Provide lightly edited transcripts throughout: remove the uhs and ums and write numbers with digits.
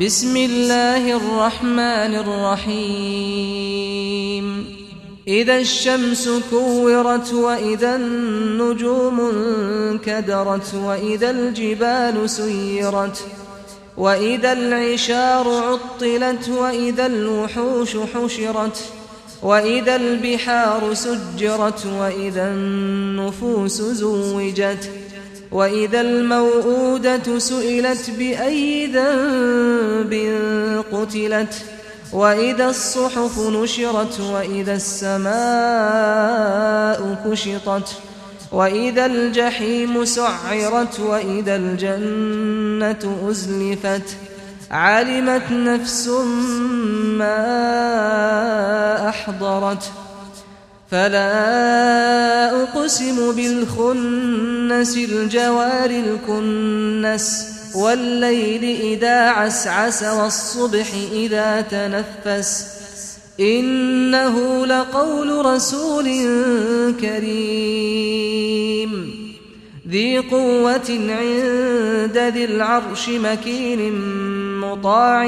بسم الله الرحمن الرحيم إذا الشمس كورت وإذا النجوم انكدرت وإذا الجبال سيرت وإذا العشار عطلت وإذا الوحوش حشرت وإذا البحار سجرت وإذا النفوس زوجت وإذا الموءودة سئلت بأي ذنب قتلت وإذا الصحف نشرت وإذا السماء كشطت وإذا الجحيم سعرت وإذا الجنة أزلفت علمت نفس ما أحضرت فلا أقسم بالخنس الجوار الكنس والليل إذا عسعس والصبح إذا تنفس إنه لقول رسول كريم ذي قوة عند ذي العرش مكين مطاع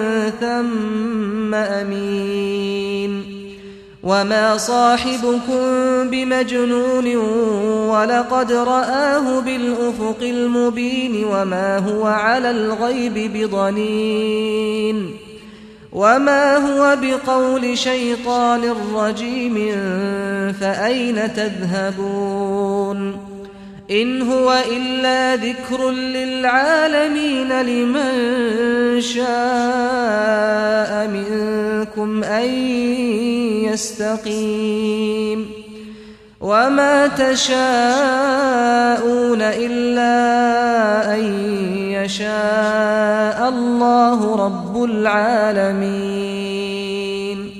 ثم أمين وما صاحبكم بمجنون ولقد رآه بالأفق المبين وما هو على الغيب بضنين وما هو بقول شيطان رجيم فأين تذهبون إن هو إلا ذكر للعالمين لمن شاء منكم أن يستقيم وما تشاءون إلا أن يشاء الله رب العالمين.